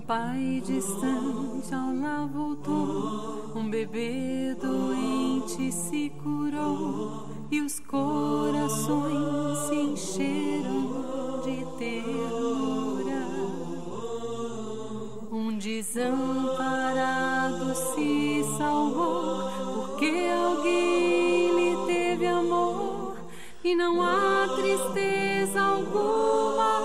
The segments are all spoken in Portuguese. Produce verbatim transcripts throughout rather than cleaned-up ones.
pai distante ao lar voltou, um bebê doente se curou e os corações se encheram de ternura. Um desamparado se salvou porque alguém lhe teve amor e não há tristeza alguma.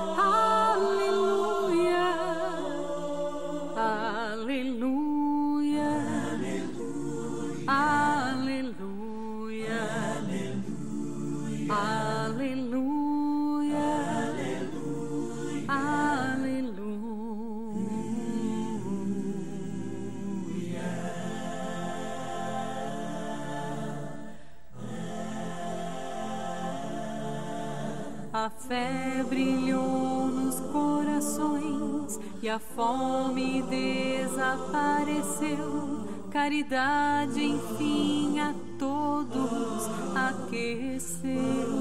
A fé brilhou nos corações e a fome desapareceu. Caridade, enfim, a todos aqueceu.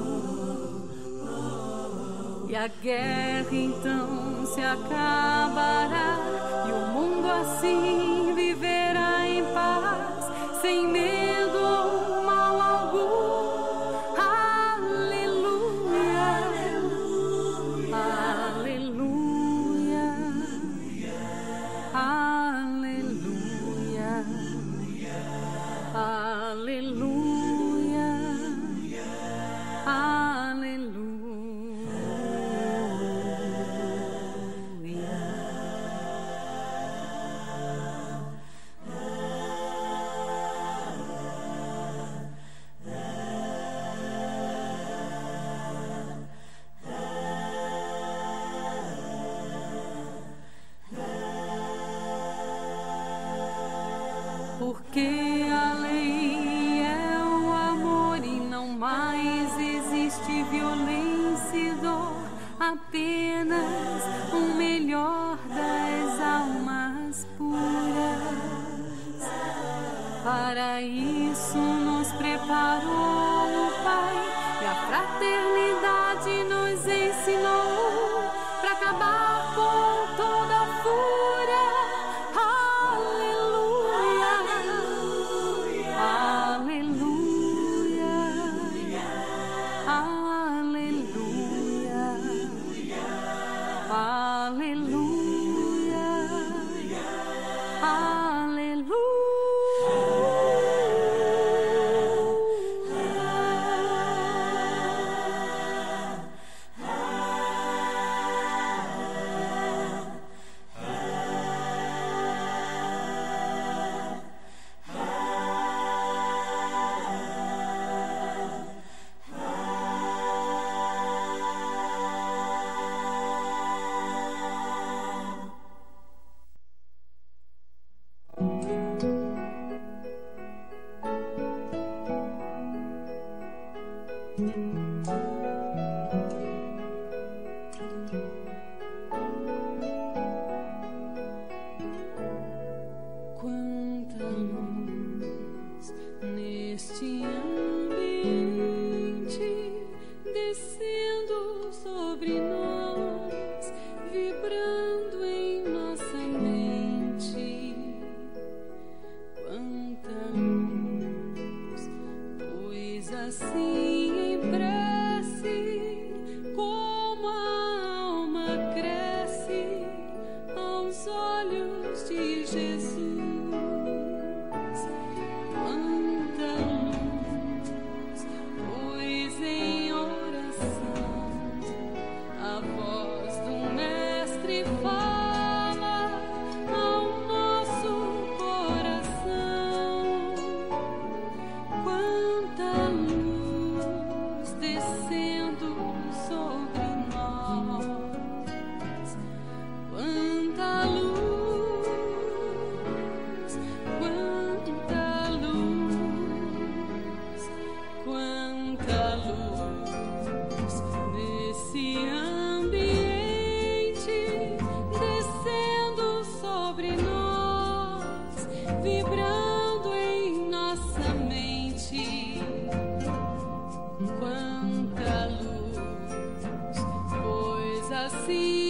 E a guerra então se acabará e o mundo assim viverá em paz, sem medo ou mal algum. Porque a lei é o amor e não mais existe violência e dor, apenas o melhor das almas puras. Para isso nos preparou o Pai e a fraternidade nos ensinou para acabar com toda a fúria. Quanta luz, pois assim